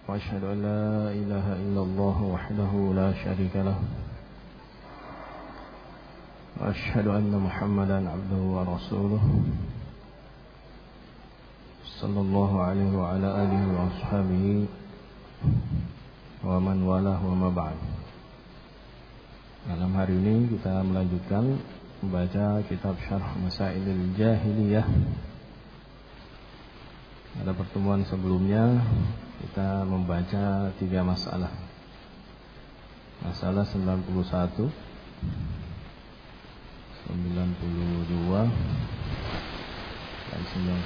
وأشهد أن لا إله إلا الله وحده لا شريك له وأشهد أن محمدا عبده ورسوله صلى الله عليه وعلى آله وأصحابه ومن والاه وما بعد. Malam hari ini kita melanjutkan membaca kitab Syarh Masailil Jahiliyah. Pada pertemuan sebelumnya kita membaca 3 masalah. Masalah 91, 92 dan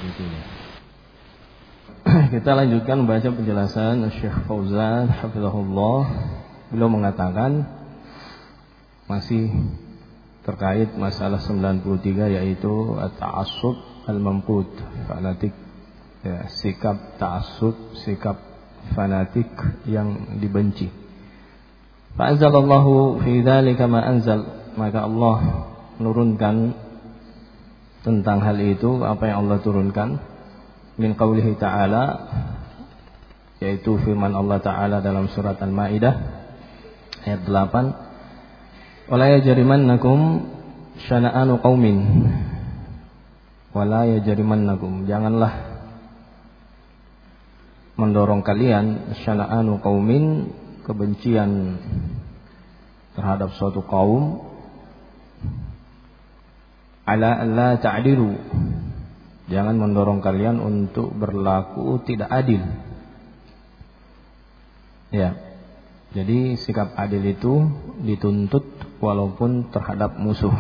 93. Kita lanjutkan membaca penjelasan Syekh Fauzan hafizahullah. Beliau mengatakan masih terkait masalah 93, yaitu at-ta'assub al-mamqut, fanatik, ya, sikap ta'assub, sikap fanatik yang dibenci. Fa anzalallahu fi dzalika ma anzal, maka Allah menurunkan tentang hal itu apa yang Allah turunkan min qaulihi ta'ala, yaitu firman Allah Ta'ala dalam surat Al-Maidah ayat 8, wala yajrimannakum syana'anu qaumin, wala yajrimannakum, janganlah mendorong kalian syana'anu qaumin, kebencian terhadap suatu kaum, ala alla ta'dilu, jangan mendorong kalian untuk berlaku tidak adil. Ya, jadi sikap adil itu dituntut walaupun terhadap musuh.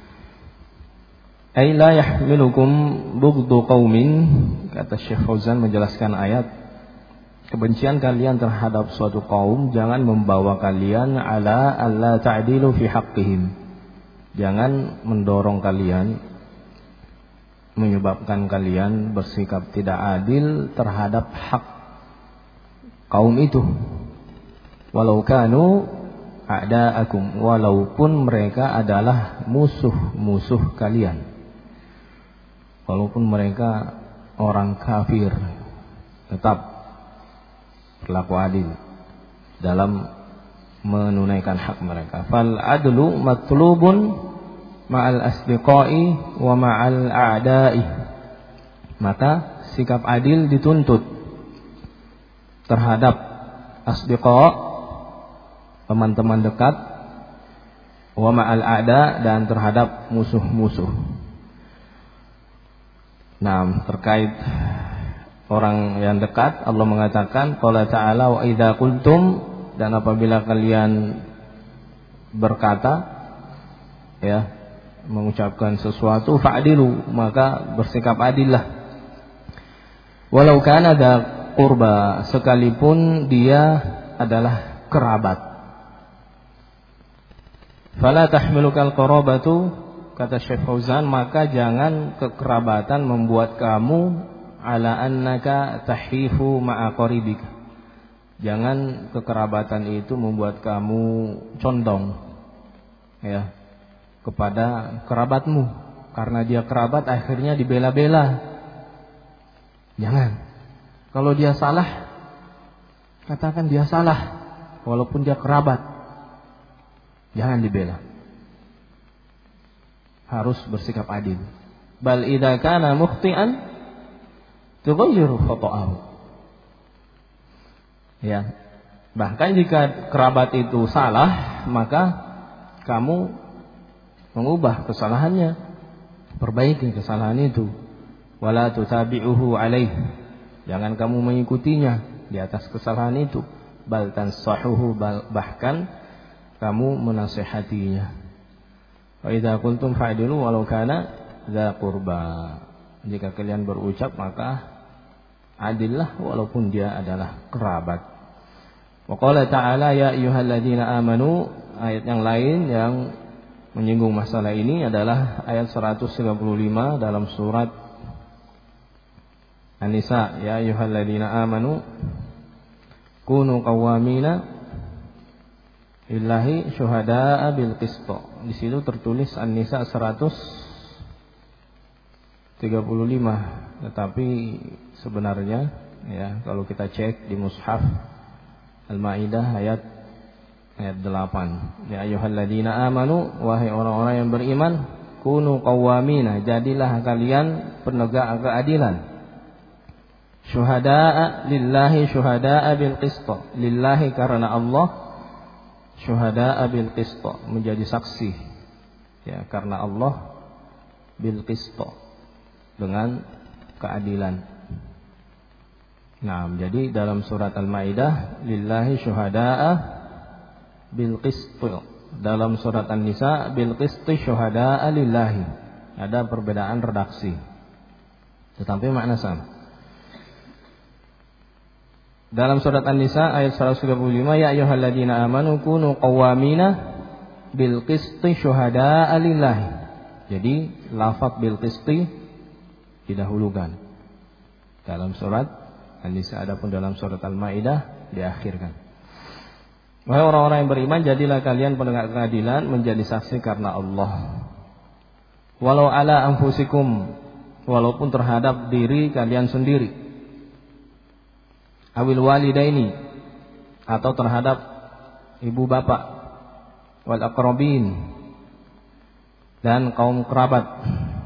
Ay la yahmilukum bughdu qaumin, kata Syekh Fauzan menjelaskan ayat, kebencian kalian terhadap suatu kaum jangan membawa kalian ala alla ta'dilu fi haqqihim, jangan mendorong kalian, menyebabkan kalian bersikap tidak adil terhadap hak kaum itu. Walau kanu a'da'akum, walaupun mereka adalah musuh-musuh kalian, walaupun mereka orang kafir, tetap berlaku adil dalam menunaikan hak mereka. Fal adlu matlubun ma'al asdiqai wa ma'al a'da'i, maka sikap adil dituntut terhadap asdiqa, teman-teman dekat, wa ma'al a'da, dan terhadap musuh-musuh. Nah, terkait orang yang dekat, Allah mengatakan qala ta'ala wa idza qultum, dan apabila kalian berkata, ya, mengucapkan sesuatu, fa'dilu, maka bersikap adillah. Walau kana dza qurba, sekalipun dia adalah kerabat. Fala tahmilukal qarabatu, kata Syekh Fauzan, maka jangan kekerabatan membuat kamu ala annaka tahifu ma'a qaribik, jangan kekerabatan itu membuat kamu condong, ya, kepada kerabatmu, karena dia kerabat akhirnya dibela-bela. Jangan. Kalau dia salah, katakan dia salah walaupun dia kerabat, jangan dibela. Harus bersikap adil. Bal idza kana mukhti'an tughayyiru khata'ahu. Ya. Bahkan jika kerabat itu salah, maka kamu mengubah kesalahannya, perbaiki kesalahan itu. Wala tutabi'uhu alaih, jangan kamu mengikutinya di atas kesalahan itu. Bal tansahuhu, bahkan kamu menasihatinya. Wa idza qultum fa'dilu walau kana dza qurba, jika kalian berucap maka adillah walaupun dia adalah kerabat. Wa qala ta'ala ya ayyuhalladzina amanu, ayat yang lain yang menyinggung masalah ini adalah ayat 135 dalam surat An-Nisa, ya ayyuhalladzina amanu kunu qawwamina lillahi syuhada'a bil qist. Di situ tertulis An-Nisa 135, tetapi sebenarnya Ya, kalau kita cek di mushaf Al-Maidah ayat 8. Ya ayyuhalladzina amanu, wahai orang-orang yang beriman, kunu qawwamina, jadilah kalian penegak keadilan. Syuhada'a lillahi syuhada'a bil qist. Lillahi karena Allah, syuhada'a bil qist, menjadi saksi ya karena Allah, bil qist, dengan keadilan. Nah, jadi dalam surat Al-Maidah lillahi syuhada'a bil qist. Dalam surat An-Nisa bil qist syuhada'a lillahi. Ada perbedaan redaksi, tetapi makna sama. Dalam surat An-Nisa ayat 135, ya ayyuhalladzina amanu kunu qawwamina bil qisti syuhada'a lillahi. Jadi lafaz bil qisti didahulukan dalam surat An-Nisa, adapun dalam surat Al-Maidah diakhirkan. Wahai orang-orang yang beriman, jadilah kalian penegak keadilan, menjadi saksi karena Allah. Walau ala anfusikum, walaupun terhadap diri kalian sendiri. Awil walidaini, atau terhadap ibu bapak, wal aqrabin, dan kaum kerabat.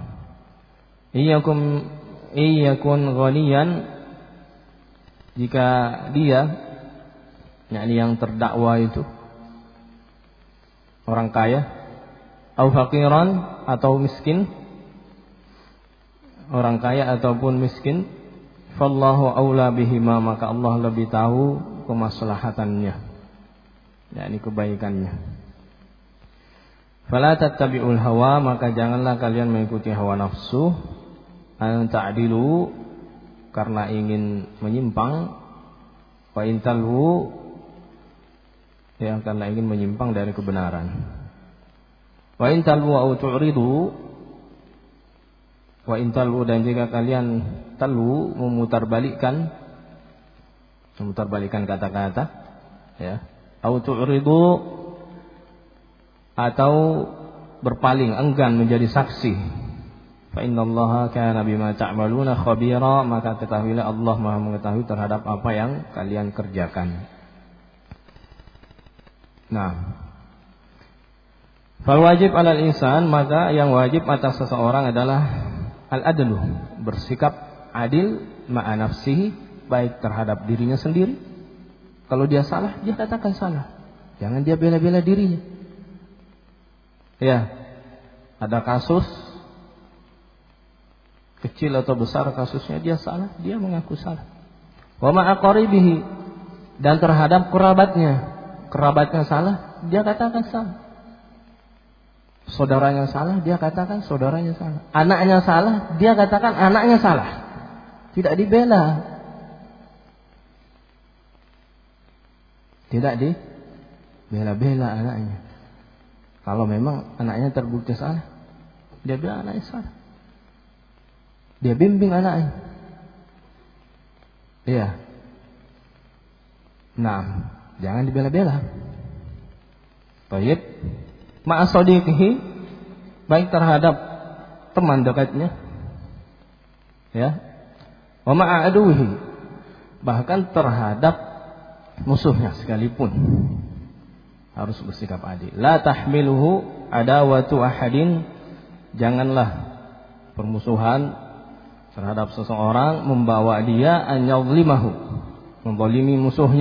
Iyakun ghaniyan, jika dia, yakni yang terdakwa itu orang kaya, au faqiran, atau miskin, orang kaya ataupun miskin, fallahu aula bihima, maka Allah lebih tahu kemaslahatannya, yakni kebaikannya. Fala tattabi'ul hawa, maka janganlah kalian mengikuti hawa nafsu, an ta'dilu, karena ingin menyimpang, wa intalhu, ya karena ingin menyimpang dari kebenaran. Wa intalhu au tu'ridu, wa intalhu, dan jika kalian talu, memutarbalikkan kata-kata, ya, au tu'ridu, atau berpaling, enggan menjadi saksi, fa innallaha kana bima ta'maluna khabira, maka ketahuilah Allah Maha mengetahui terhadap apa yang kalian kerjakan. Nah, fal wajib 'alal insan, maka yang wajib atas seseorang adalah al-adlu, bersikap adil ma'a nafsihi, baik terhadap dirinya sendiri. Kalau dia salah, dia katakan salah. Jangan dia bela-bela dirinya. Ya, ada kasus kecil atau besar kasusnya, dia salah, dia mengaku salah. Wa ma'a qaribihi, dan terhadap kerabatnya salah, dia katakan salah. Saudaranya salah, dia katakan saudaranya salah. Anaknya salah, dia katakan anaknya salah. Tidak dibela. Tidak dibela-bela anaknya. Kalau memang anaknya terbukti salah, dia bilang anaknya salah. Dia bimbing anaknya. Iya. Nah, jangan dibela-bela. Baik. Ma'asodiqihi, baik terhadap teman dekatnya, ya, wa ma'aduhi, bahkan terhadap musuhnya sekalipun harus bersikap adil. La tahmiluhu adawatu ahadin, janganlah permusuhan terhadap seseorang membawa dia an yadhlimahu, menzalimi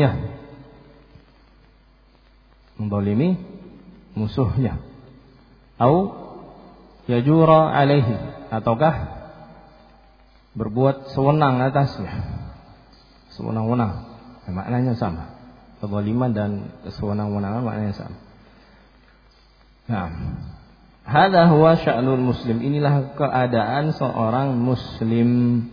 musuhnya, au yajura alaihi, ataukah berbuat sewenang atasnya, sewenang-wenang, maknanya sama. Kezaliman dan kesewenang-wenangan maknanya sama. Nah, hadza huwa sya'nul muslim, inilah keadaan seorang muslim,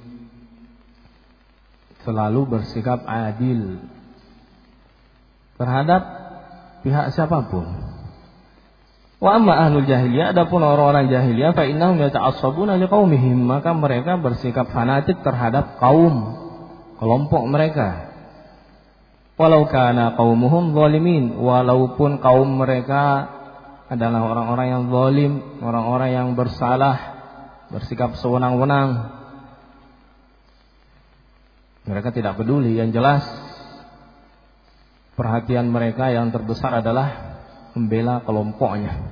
selalu bersikap adil terhadap pihak siapapun. Wa amma ahlul jahiliyah, adapun orang-orang jahiliyah, fa innahum yata'assabuna liqaumihim, maka mereka bersikap fanatik terhadap kelompok mereka. Walau kana qaumuhum zalimin, walaupun kaum mereka adalah orang-orang yang zalim, orang-orang yang bersalah, bersikap sewenang-wenang. Mereka tidak peduli. Yang jelas perhatian mereka yang terbesar adalah membela kelompoknya.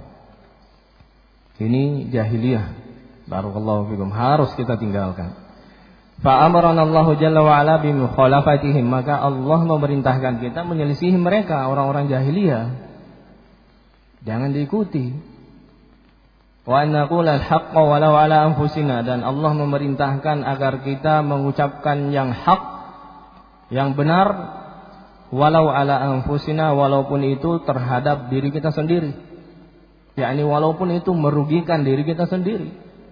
Ini jahiliyah. Barakallahu fikum. Harus kita tinggalkan. Fa'amarana Allahu jalla wa ala bi mukhalafatihim. Maka Allah memerintahkan kita menyelisihi mereka, orang-orang jahiliyah. Jangan diikuti. Wa an naqula al-haqqa walau ala anfusina. Dan Allah memerintahkan agar kita mengucapkan yang hak, yang benar, walau ala anfusina, walaupun itu terhadap diri kita sendiri. Yakni walaupun itu merugikan diri kita sendiri.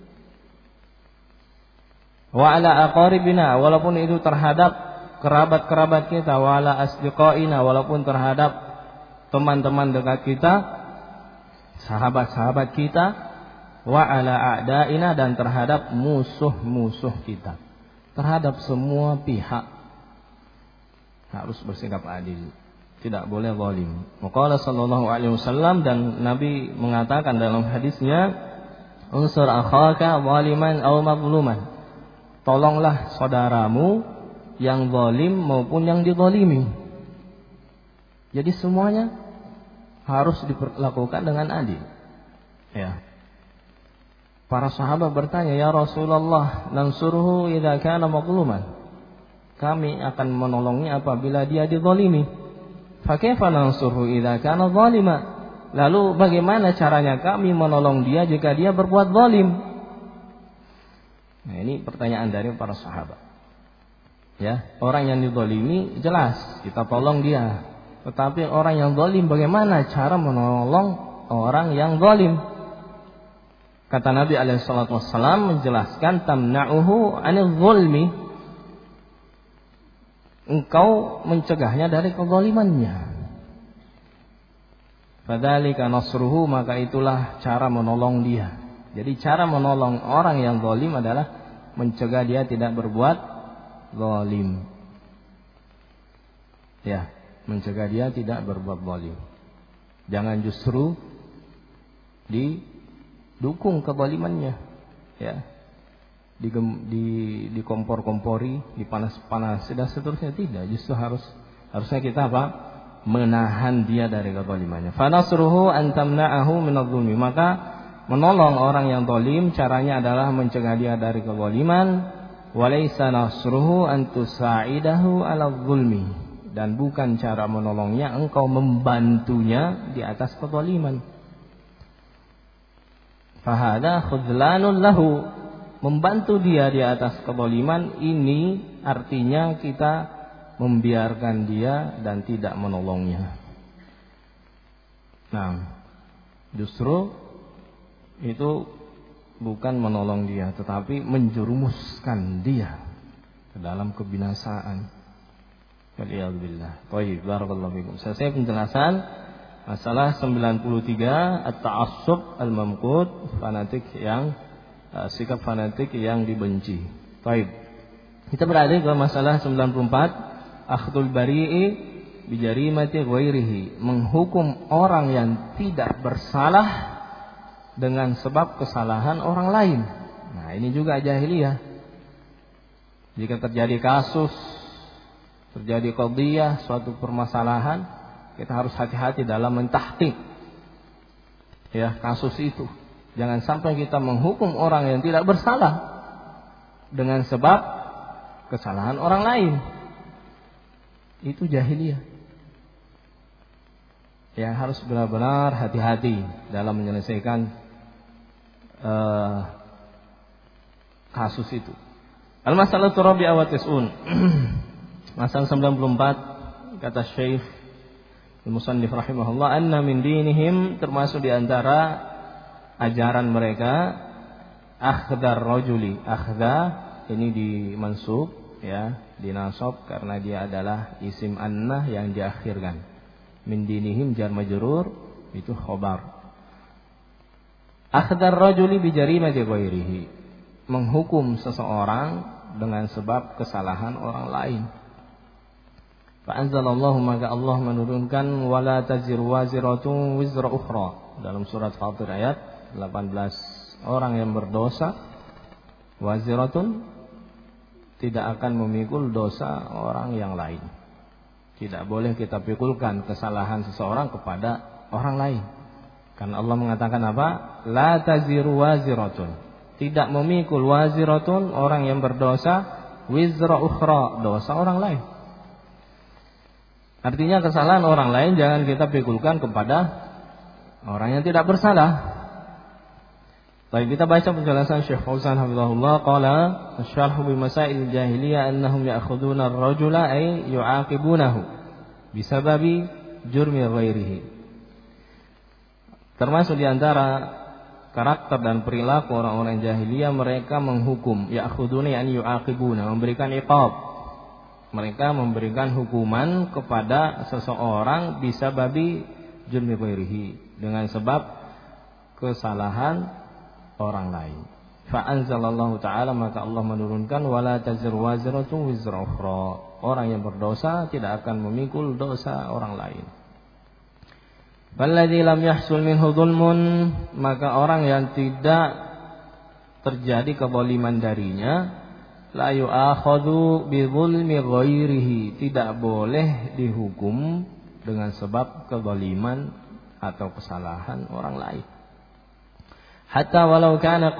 Wa ala aqaribina, walaupun itu terhadap kerabat-kerabat kita. Wa ala asdiqaina, walaupun terhadap teman-teman dekat kita, sahabat-sahabat kita. Wa ala a'daina, dan terhadap musuh-musuh kita. Terhadap semua pihak harus bersikap adil. Tidak boleh zalim. Maqala sallallahu alaihi wasallam, dan Nabi mengatakan dalam hadisnya, unsur akhaka zaliman aw mazluman. Tolonglah saudaramu yang zalim maupun yang dizalimi. Jadi semuanya harus diperlakukan dengan adil. Ya. Para sahabat bertanya, ya Rasulullah, nansuruhu idza kana mazluman. Kami akan menolongnya apabila dia dizalimi. Fakaifa nansuruhu idza kana zalima? Lalu bagaimana caranya kami menolong dia jika dia berbuat zalim? Nah, ini pertanyaan dari para sahabat. Ya, orang yang dizalimi jelas kita tolong dia. Tetapi orang yang zalim, bagaimana cara menolong orang yang zalim? Kata Nabi alaihi salatu wassalam menjelaskan, tamna'uhu 'anil zulmi. Engkau mencegahnya dari kezalimannya. Fadzalika nasruhu, maka itulah cara menolong dia. Jadi cara menolong orang yang zalim adalah mencegah dia tidak berbuat zalim. Ya, mencegah dia tidak berbuat zalim. Jangan justru didukung kezalimannya. Ya. Dikompor-kompori, dipanas-panas dan seterusnya. Tidak, justru harusnya kita apa? Menahan dia dari kezalimannya. Fanasruhu an tamna'ahu minadh-dhulmi. Maka menolong orang yang zalim caranya adalah mencegah dia dari kezaliman. Walaysa nasruhu an tusa'idahu 'ala dhulmi. Dan bukan cara menolongnya engkau membantunya di atas kezaliman. Fahada khudlanun lahu. Membantu dia di atas kezaliman ini artinya kita membiarkan dia dan tidak menolongnya. Nah, justru itu bukan menolong dia, tetapi menjerumuskan dia ke dalam kebinasaan. Waliyadzubillah. Baik, barakallahu fikum. Selesai penjelasan masalah 93, at-ta'assub al-mamqut, fanatik yang sikap fanatik yang dibenci. Baik. Kita beralih ke masalah 94, akhdul bari'i bi jarimati ghairihi, menghukum orang yang tidak bersalah dengan sebab kesalahan orang lain. Nah, ini juga jahiliyah. Jika terjadi kasus, terjadi qadhiyah, suatu permasalahan, kita harus hati-hati dalam mentahqiq ya kasus itu. Jangan sampai kita menghukum orang yang tidak bersalah dengan sebab kesalahan orang lain. Itu jahiliyah. Ya, harus benar-benar hati-hati dalam menyelesaikan kasus itu. Al-masalatu rabi'ah wa tis'un. Masalah 94, kata Syekh Al-Musannif rahimahullah, anna min dinihim, termasuk di antara ajaran mereka, akhdar rajuli. Akhda ini dimansub ya, dinasab karena dia adalah isim annah yang diakhirkan. Min dinihim jar majrur, itu khobar. Akhdar rajuli bi jarimati ghairihi, menghukum seseorang dengan sebab kesalahan orang lain. Fa anzalallahu, maka Allah menurunkan wala taziru waziratun wizra ukhra dalam surat Fatir ayat 18. Orang yang berdosa, waziratun, tidak akan memikul dosa orang yang lain. Tidak boleh kita pikulkan kesalahan seseorang kepada orang lain. Karena Allah mengatakan apa? La taziru waziratun. Tidak memikul waziratun, orang yang berdosa, wizra ukhra, dosa orang lain. Artinya kesalahan orang lain jangan kita pikulkan kepada orang yang tidak bersalah. Baik, kita baca penjelasan Syekh Fauzan hafizahullah qala asy-syarh bi masail jahiliyah annahum ya'khuduna ar-rajula ay yu'aqibunahu bisababi jurmi ghairihi. Termasuk di antara karakter dan perilaku orang-orang jahiliyah, mereka menghukum, ya'khuduna yani yu'aqibuna, memberikan iqab. Mereka memberikan hukuman kepada seseorang bisababi jurmi ghairihi, dengan sebab kesalahan orang lain. Fa anzalallahu ta'ala, maka Allah menurunkan wala taziru waziratun wizra ukhra. Orang yang berdosa tidak akan memikul dosa orang lain. Walladzi lam yahsul minhu dzulmun, maka orang yang tidak terjadi kezaliman darinya, la yu'akhadhu bi dzulmi ghairihi, tidak boleh dihukum dengan sebab kezaliman atau kesalahan orang lain. Hatta walau kana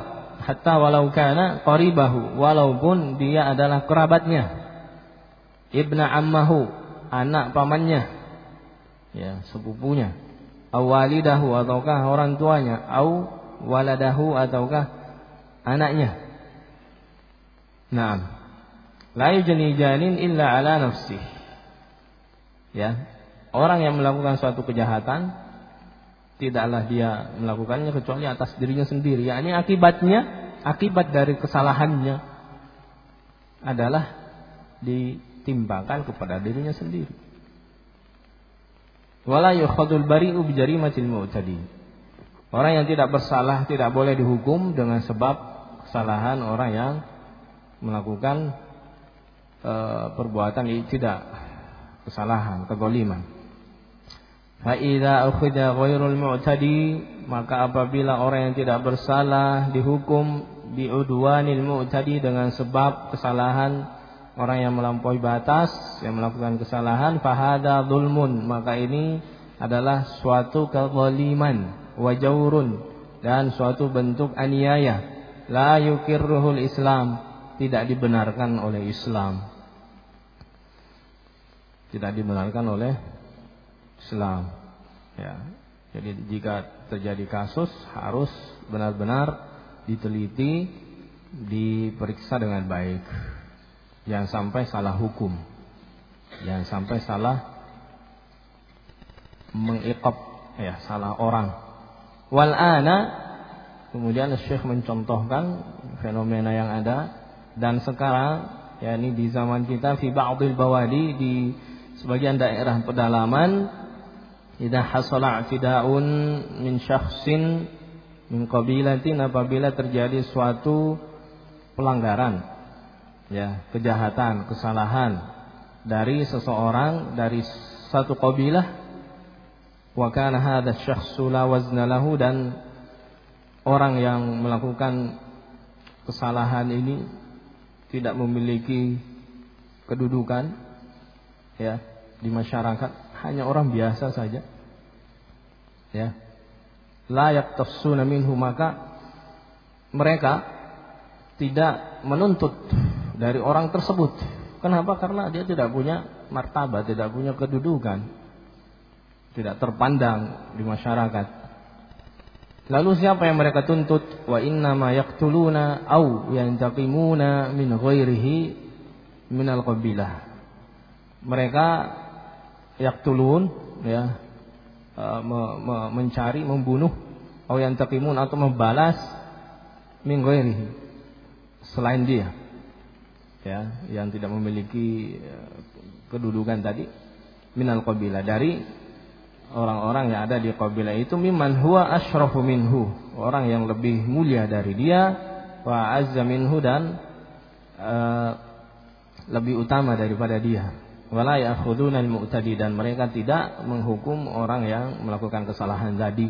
qaribahu, walaupun dia adalah kerabatnya, ibna ammahu, anak pamannya, ya, sepupunya, aw walidahu, ataukah orang tuanya, aw waladahu, ataukah anaknya. Naam, la yujni janin illa ala nafsih. Ya, orang yang melakukan suatu kejahatan tidaklah dia melakukannya kecuali atas dirinya sendiri. Yakni akibat dari kesalahannya adalah ditimpakan kepada dirinya sendiri. Wala yukhadul bari'u bi jarimatil mu'tadi. Orang yang tidak bersalah tidak boleh dihukum dengan sebab kesalahan orang yang melakukan perbuatan tidak kesalahan, kezaliman. Fa idza ukhidha ghairul mu'tadi, maka apabila orang yang tidak bersalah dihukum bi udwanil mu'tadi, dengan sebab kesalahan orang yang melampaui batas, yang melakukan kesalahan, fa hadza dzulmun, maka ini adalah suatu kezaliman, wa jaurun, dan suatu bentuk aniaya, la yukirruhul Islam, tidak dibenarkan oleh Islam. Tidak dibenarkan oleh Islam. Ya. Jadi jika terjadi kasus harus benar-benar diteliti, diperiksa dengan baik. Jangan sampai salah hukum. Jangan sampai salah mengiqab, ya, salah orang. Wal ana, kemudian Syekh mencontohkan fenomena yang ada dan sekarang, yakni di zaman kita, fi ba'dil bawadi, di sebagian daerah pedalaman, idza hasala i'tidaun min syakhsin min qabilatin, apabila terjadi suatu pelanggaran, ya, kejahatan, kesalahan dari seseorang dari satu qabilah, wa kana hadha syakhsu la wazna lahu, dan orang yang melakukan kesalahan ini tidak memiliki kedudukan, ya, di masyarakat, hanya orang biasa saja, ya, la yaqtassuna minhu, maka mereka tidak menuntut dari orang tersebut. Kenapa? Karena dia tidak punya martabat, tidak punya kedudukan, tidak terpandang di masyarakat. Lalu siapa yang mereka tuntut? Wa inna ma yaqtuluna aw yantaqimuna min ghairihi minal qabilah. Mereka yaqtulun, ya, mencari, membunuh, aw yantaqimun, atau membalas, min ghairihi, selain dia, ya, yang tidak memiliki kedudukan tadi, minal qabilah, dari orang-orang yang ada di qabilah itu, mimman huwa asyrafu minhu, orang yang lebih mulia dari dia, wa azza minhu, dan lebih utama daripada dia, wala ya'khuduna al-mu'tadi, dan mereka tidak menghukum orang yang melakukan kesalahan tadi.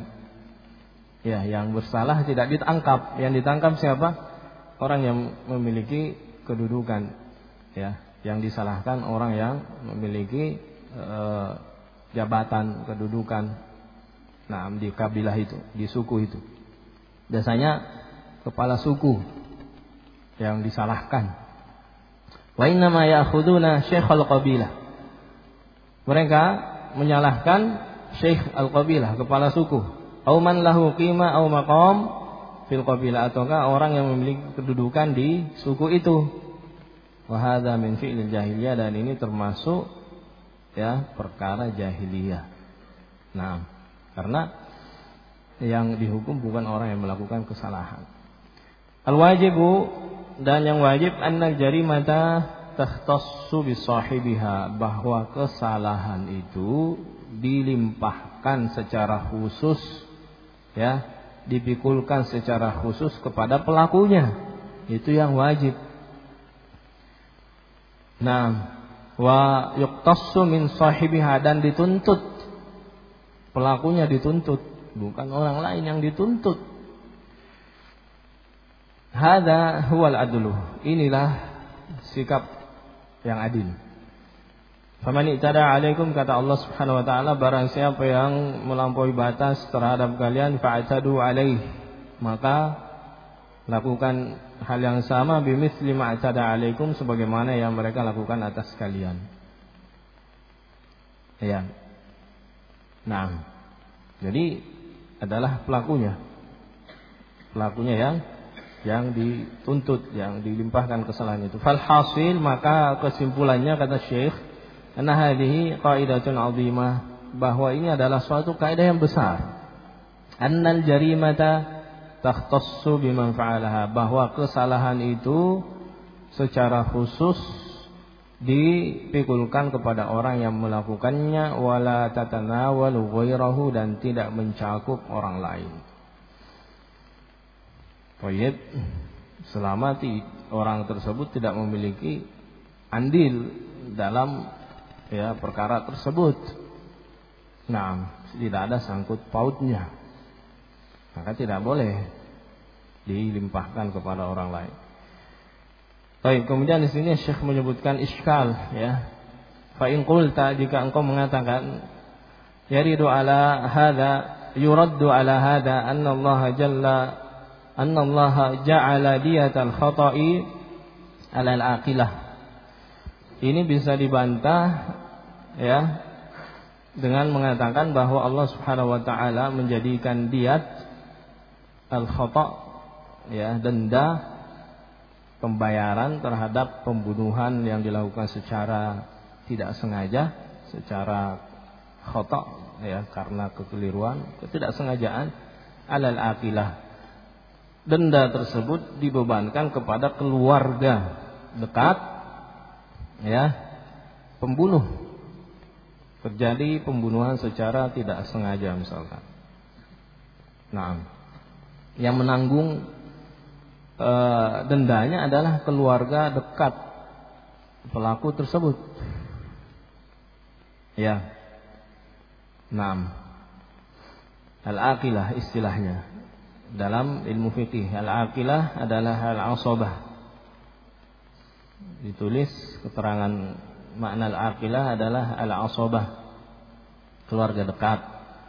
Ya, yang bersalah tidak ditangkap, yang ditangkap siapa? Orang yang memiliki kedudukan, ya. Yang disalahkan orang yang memiliki jabatan, kedudukan, nah, di kabilah itu, di suku itu. Biasanya kepala suku yang disalahkan. Wa inna ma ya'khuduna syekhal qabilah. Mereka menyalahkan syekh al-qabilah, kepala suku. Au man lahu qima au maqam fil qabilah, ataukah orang yang memiliki kedudukan di suku itu. Wa hadza min fi'lil jahiliyah, dan ini termasuk, ya, perkara jahiliyah. Nah, karena yang dihukum bukan orang yang melakukan kesalahan. Al-wajibu, dan yang wajib, annal jarimata takhtassu bi sahibiha, bahwa kesalahan itu dilimpahkan secara khusus, ya, dipikulkan secara khusus kepada pelakunya. Itu yang wajib. Nah, wa yuqtassu min sahibiha, dan dituntut, pelakunya dituntut, bukan orang lain yang dituntut. Hadza huwal adlu, inilah sikap yang adil. Faman i'tada 'alaikum, kata Allah Subhanahu wa taala, barang siapa yang melampaui batas terhadap kalian, fa'tadu 'alaihi, maka lakukan hal yang sama, bimithli ma'tada 'alaikum, sebagaimana yang mereka lakukan atas kalian. Ya. Nah, jadi adalah pelakunya yang dituntut, yang dilimpahkan kesalahan itu. Fal hasil, maka kesimpulannya, kata Syekh, anna hadhihi qaidatun 'azimah, bahwa ini adalah suatu kaidah yang besar. Annal jarimata takhtassu biman fa'alaha, bahwa kesalahan itu secara khusus dipikulkan kepada orang yang melakukannya, wala tatanawalu ghairahu, dan tidak mencakup orang lain. Baik, selama orang tersebut tidak memiliki andil dalam, ya, perkara tersebut. Nah, tidak ada sangkut pautnya, maka tidak boleh dilimpahkan kepada orang lain. Baik, kemudian di sini Syekh menyebutkan iskal, ya. Fa in qulta, jika engkau mengatakan, yuraddu ala hadza anna Allah ja'ala diyatal khata'i 'ala al-aqilah. Ini bisa dibantah, ya, dengan mengatakan bahwa Allah Subhanahu wa taala menjadikan diyat al-khata', ya, denda, pembayaran terhadap pembunuhan yang dilakukan secara tidak sengaja, secara khata', ya, karena kekeliruan, ketidaksengajaan, 'ala al-aqilah. Denda tersebut dibebankan kepada keluarga dekat, ya, pembunuh. Terjadi pembunuhan secara tidak sengaja misalkan. Nah, yang menanggung dendanya adalah keluarga dekat pelaku tersebut. Ya. Nah, al-aqilah istilahnya. Dalam ilmu fikih, al-aqilah adalah al-asabah. Ditulis keterangan makna al-aqilah adalah al-asabah, keluarga dekat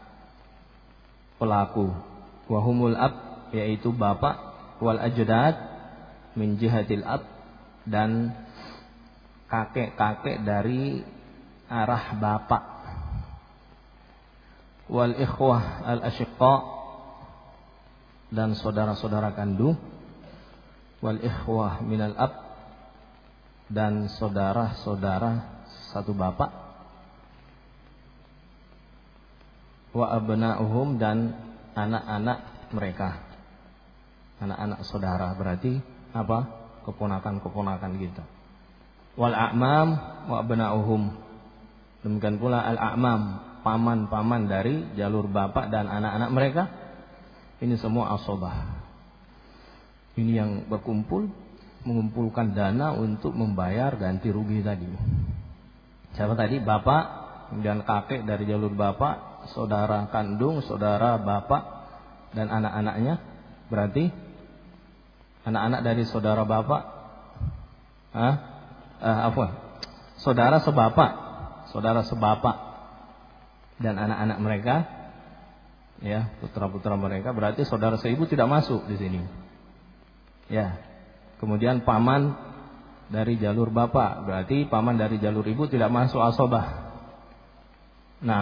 pelaku. Wa humul ab, yaitu bapak, wal ajdad min jihatil ab, dan kakek-kakek dari arah bapak. Wal ikhwah al-ashiqa, dan saudara-saudara kandung. Wal ikhwah minal ab, dan saudara-saudara satu bapak. Wa abna'uhum, dan anak-anak mereka, anak-anak saudara, berarti apa? Keponakan-keponakan kita. Wal a'mam wa abna'uhum, demikian pula al-a'mam, paman-paman dari jalur bapak dan anak-anak mereka. Ini semua asabah. Ini yang berkumpul, mengumpulkan dana untuk membayar ganti rugi tadi. Siapa tadi? Bapak, kemudian kakek dari jalur bapak, saudara kandung, saudara bapak, dan anak-anaknya. Berarti anak-anak dari saudara bapak saudara sebapak dan anak-anak mereka, ya, putra-putra mereka, berarti saudara seibu tidak masuk di sini. Ya. Kemudian paman dari jalur bapak, berarti paman dari jalur ibu tidak masuk asobah. Nah,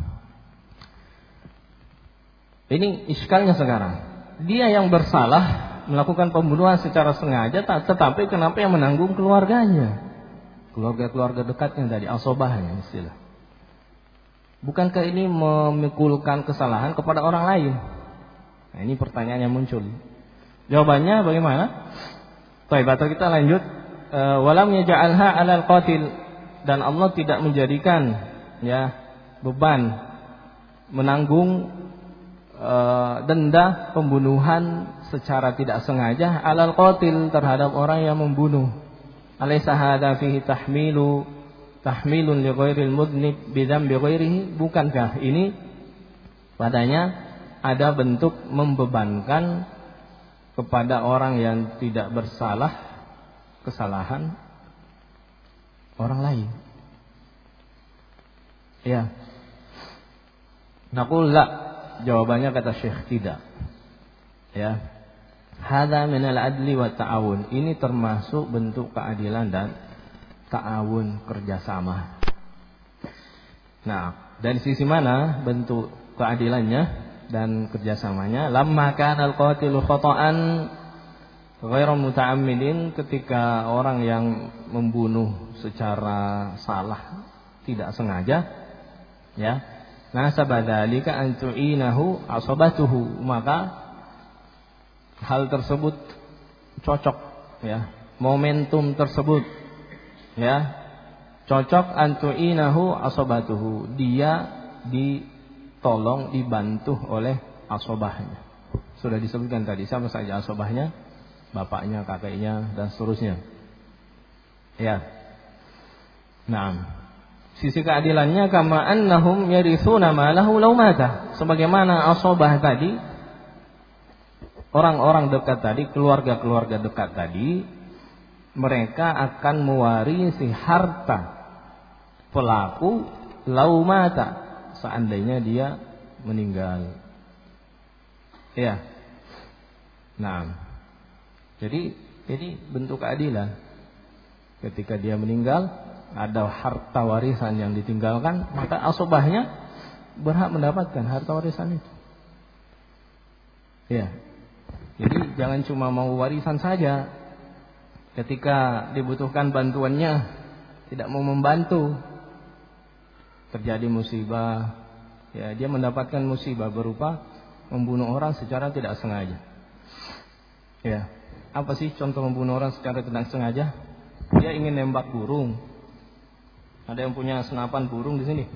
ini iskalnya sekarang. Dia yang bersalah melakukan pembunuhan secara sengaja, tetapi kenapa yang menanggung keluarganya? Keluarga-keluarga dekatnya dari asobahnya istilah. Bukankah ini memikulkan kesalahan kepada orang lain? Nah, ini pertanyaan yang muncul. Jawabannya bagaimana? Baik, atau kita lanjut. Walam yaj'alha 'alal qatil, dan Allah tidak menjadikan, ya, beban menanggung denda pembunuhan secara tidak sengaja 'alal qatil, terhadap orang yang membunuh. Alaysa hadza fihi tahmilun li ghairil mudnib bi dzambi ghairihi, bukankah ini padanya ada bentuk membebankan kepada orang yang tidak bersalah kesalahan orang lain? Ya. Naqul la, jawabannya kata Syekh tidak. Ya. Hadza minal adli wa ta'awun, ini termasuk bentuk keadilan dan ta'awun, kerjasama. Nah, dari sisi mana bentuk keadilannya dan kerjasamanya? Lamma kana al-qatilu khata'an ghairu muta'ammidin, ketika orang yang membunuh secara salah, tidak sengaja, ya, nasaba dzalika an tu'inahu asabatuhu, maka hal tersebut cocok, ya, momentum tersebut, ya, cocok an tu'inahu asabatuhu, dia ditolong, dibantu oleh asobahnya. Sudah disebutkan tadi siapa saja asobahnya, bapaknya, kakeknya, dan seterusnya. Ya. Nah, sisi keadilannya kama annahum yarithuna ma lahu law mata, sebagaimana asobah tadi, orang-orang dekat tadi, keluarga-keluarga dekat tadi, mereka akan mewarisi harta pelaku law mata, seandainya dia meninggal. Ya. Nah, jadi ini bentuk keadilan. Ketika dia meninggal, ada harta warisan yang ditinggalkan, maka asobahnya berhak mendapatkan harta warisan itu. Ya. Jadi jangan cuma mau warisan saja. Ketika dibutuhkan bantuannya, tidak mau membantu. Terjadi musibah, ya, dia mendapatkan musibah berupa membunuh orang secara tidak sengaja. Ya. Apa sih contoh membunuh orang secara tidak sengaja? Dia ingin nembak burung. Ada yang punya senapan burung di sini.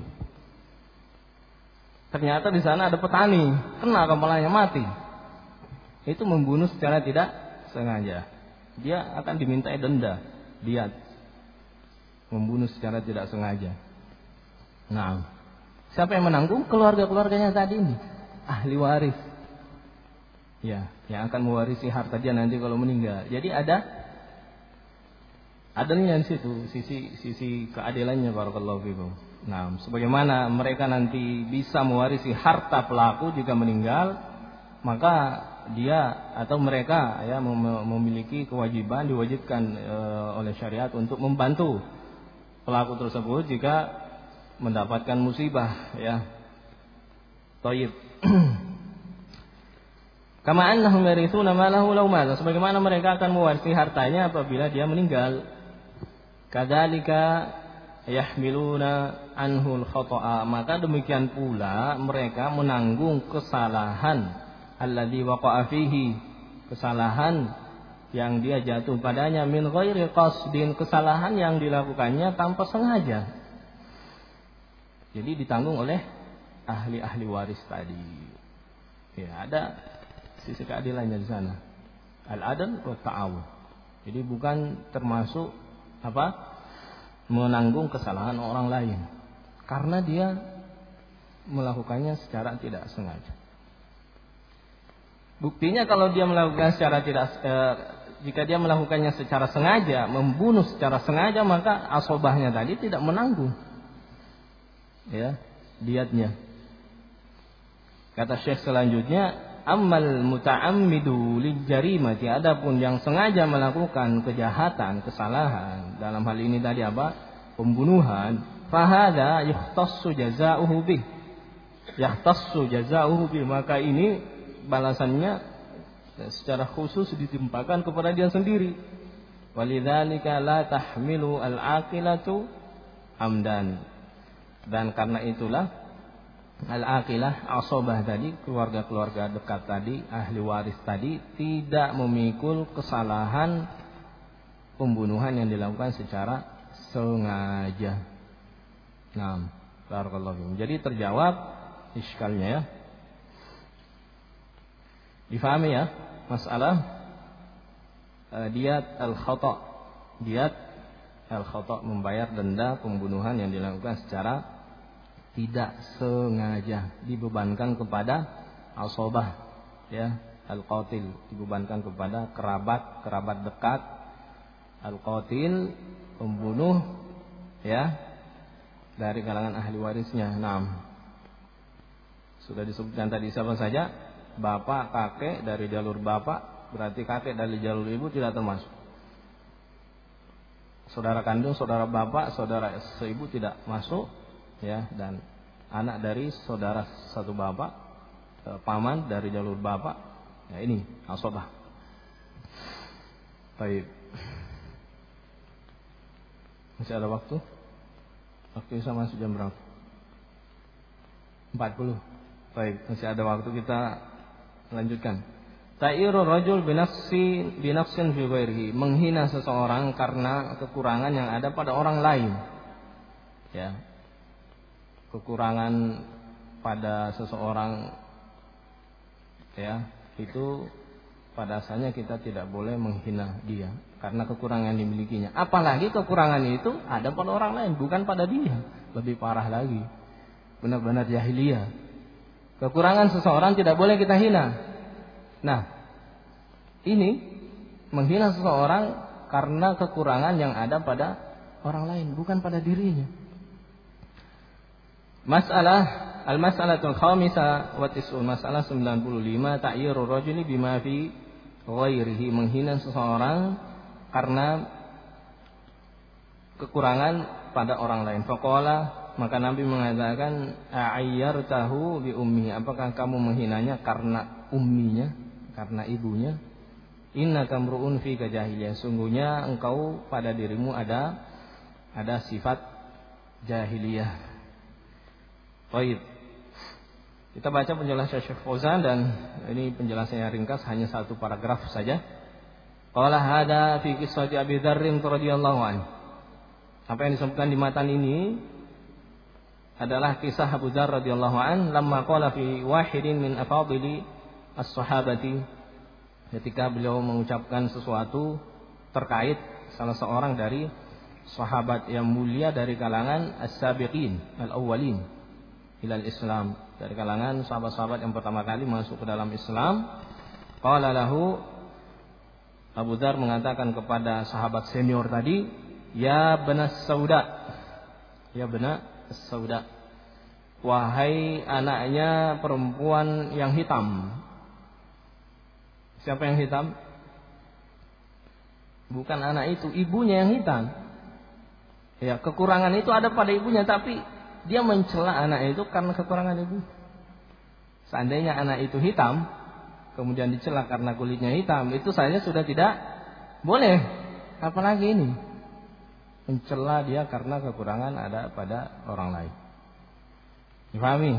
Ternyata di sana ada petani, kena kepalanya, mati. Itu membunuh secara tidak sengaja. Dia akan dimintai denda, diat. Membunuh secara tidak sengaja. Nah, siapa yang menanggung? Keluarga-keluarganya tadi ini, ahli waris. Ya, yang akan mewarisi harta dia nanti kalau meninggal. Jadi ada adilnya di situ, sisi keadilannya, barakallahu fikum. Nah, sebagaimana mereka nanti bisa mewarisi harta pelaku jika meninggal, maka dia atau mereka, ya, memiliki kewajiban, diwajibkan oleh syariat untuk membantu pelaku tersebut jika mendapatkan musibah, ya. Thayyib. Kama annahum yarithuna ma lahu law mata, sebagaimana mereka akan mewarisi hartanya apabila dia meninggal. Kadzalika yahmiluna anhul khata'a, maka demikian pula mereka menanggung kesalahan alladzi waqa'a fihi, kesalahan yang dia jatuh padanya, min ghairi qasdin, kesalahan yang dilakukannya tanpa sengaja. Jadi ditanggung oleh ahli-ahli waris tadi. Ya, ada sisi keadilannya di sana. Al-adl wa ta'awun. Jadi bukan termasuk menanggung kesalahan orang lain karena dia melakukannya secara tidak sengaja. Buktinya kalau dia melakukan secara jika dia melakukannya secara sengaja, membunuh secara sengaja, maka asobahnya tadi tidak menanggung ya diatnya. Kata Syekh selanjutnya, ammal muta'ammidu lijarimati, adapun yang sengaja melakukan kejahatan, kesalahan, dalam hal ini tadi apa? Pembunuhan, fahada yukhtassu jazaohu bih. Yahtassu jazaohu bih, maka ini balasannya secara khusus ditimpakan kepada dia sendiri. Walidzalika la tahmilu al-aqilatu amdan. Dan karena itulah al-aqilah, asobah tadi, keluarga-keluarga dekat tadi, ahli waris tadi, tidak memikul kesalahan pembunuhan yang dilakukan secara sengaja. Nah, barakallahu fiikum. Jadi terjawab iskalnya ya. Difahami ya masalah diyat al-khata'. Diyat al-khata', membayar denda pembunuhan yang dilakukan secara tidak sengaja, dibebankan kepada asobah ya, al-qatil, dibebankan kepada kerabat dekat al-qatil, pembunuh ya, dari kalangan ahli warisnya. Nah, sudah disebutkan tadi siapa saja, bapak, kakek dari jalur bapak, berarti kakek dari jalur ibu tidak termasuk. Saudara kandung, saudara bapak, saudara seibu tidak masuk ya, dan anak dari saudara satu bapak, paman dari jalur bapak, ya ini asobah. Baik, masih ada waktu? Waktu bisa masuk jam berapa? 40. Baik, masih ada waktu, kita lanjutkan. Ta'iru rajul binafsin fi ghairihi, menghina seseorang karena kekurangan yang ada pada orang lain. Ya. Kekurangan pada seseorang ya, itu pada asalnya kita tidak boleh menghina dia karena kekurangan yang dimilikinya. Apalagi kekurangan itu ada pada orang lain, bukan pada dia. Lebih parah lagi. Benar-benar jahiliyah. Kekurangan seseorang tidak boleh kita hina. Nah, ini menghina seseorang karena kekurangan yang ada pada orang lain, bukan pada dirinya. Al-mas'alatul khamisah wa tis'un, masalah 95, ta'yiru rajuli bima fi ghairihi, menghina seseorang karena kekurangan pada orang lain. Faqala, maka Nabi mengatakan, a'ayyartahu bi ummihi, apakah kamu menghinanya karena umminya, karena ibunya? Innaka mru'un fi jahiliyah, sungguhnya engkau pada dirimu ada sifat jahiliyah. Baik. Kita baca penjelasan Syekh Fauzan, dan ini penjelasannya ringkas, hanya satu paragraf saja. Qala hada fi qissati Abi Dzar radhiyallahu anhu. Apa yang disebutkan di matan ini adalah kisah Abu Dzar radhiyallahu anhu, lamma qala fi wahidin min afadili as-sahabati, ketika beliau mengucapkan sesuatu terkait salah seorang dari sahabat yang mulia dari kalangan as-sabiqin al-awwalin ilal Islam, dari kalangan sahabat-sahabat yang pertama kali masuk ke dalam Islam. Qala lahu, Abu Dzar mengatakan kepada sahabat senior tadi, ya benas sauda, ya benas sauda, wahai anaknya perempuan yang hitam. Siapa yang hitam? Bukan anak itu, ibunya yang hitam. Ya, kekurangan itu ada pada ibunya, tapi dia mencela anak itu karena kekurangan ibu. Seandainya anak itu hitam, kemudian dicela karena kulitnya hitam, itu saja sudah tidak boleh. Apalagi ini, mencela dia karena kekurangan ada pada orang lain. Difahami?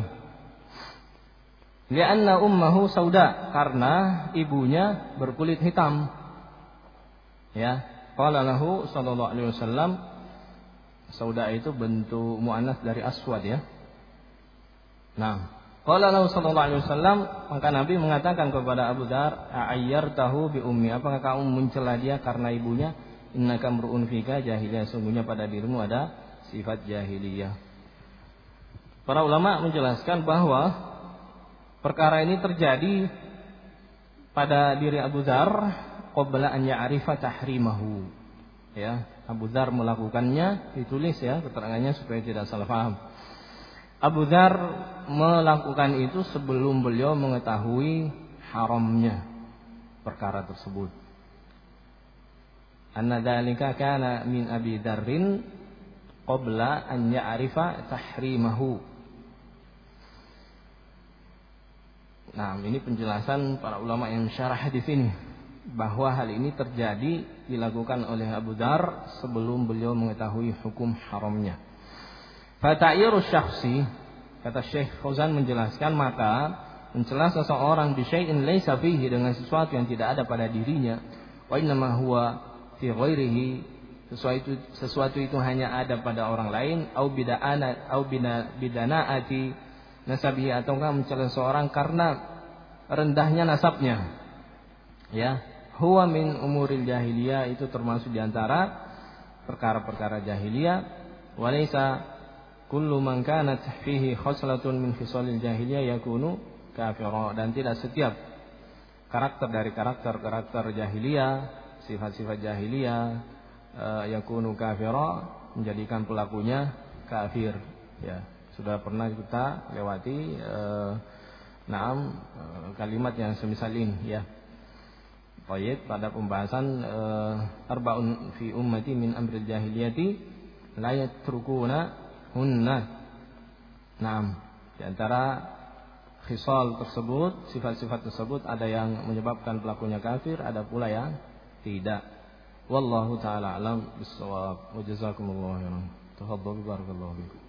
Lianna ummahu sauda, karena ibunya berkulit hitam. Ya, qala lahu sallallahu alaihi wasallam, sauda itu bentuk muannas dari aswad ya. Nah, qala lahu sallallahu alaihi wasallam, maka Nabi mengatakan kepada Abu Dzar, a'ayyartahu bi ummi, apakah kamu mencela dia karena ibunya? Innaka mru'un fika jahiliyah, sungguhnya pada dirimu ada sifat jahiliyah. Para ulama menjelaskan bahwa perkara ini terjadi pada diri Abu Dzar qabla an ya'rifa tahrimahu. Ya, Abu Dzar melakukannya, ditulis ya keterangannya supaya tidak salah paham. Abu Dzar melakukan itu sebelum beliau mengetahui haramnya perkara tersebut. Anna dzalika kana min Abi Dzarrin qabla an ya'rifa tahrimahu. Nah, ini penjelasan para ulama yang syarah hadis ini, bahwa hal ini terjadi dilakukan oleh Abu Dzar sebelum beliau mengetahui hukum haramnya. Fata'yiru syakhsi, kata Syekh Fauzan menjelaskan, maka mencela seseorang bi syai'in laisa fihi, dengan sesuatu yang tidak ada pada dirinya, wa innama huwa fi ghairihi, sesuatu itu hanya ada pada orang lain, au bidanaati nasabihi, ataukah mencela seseorang karena rendahnya nasabnya. Ya, huwa min umuril jahiliyah, itu termasuk diantara perkara-perkara jahiliyah. Walaysa kullu man kanat fihi khoslatun min khisalil jahiliyah yakunu kafira, dan tidak setiap karakter dari karakter jahiliyah, sifat-sifat jahiliyah yakunu kafira, menjadikan pelakunya kafir. Ya, sudah pernah kita lewati kalimat yang semisal ini ya. Baik, pada pembahasan arba'un fi ummati min amril jahiliyati la yatrukuna hunna. Naam, di antara khisal tersebut, sifat-sifat tersebut, ada yang menyebabkan pelakunya kafir, ada pula yang tidak. Wallahu taala alam bissawab. Wa jazakumullahu khairan. Tafadhalu barakallahu fikum.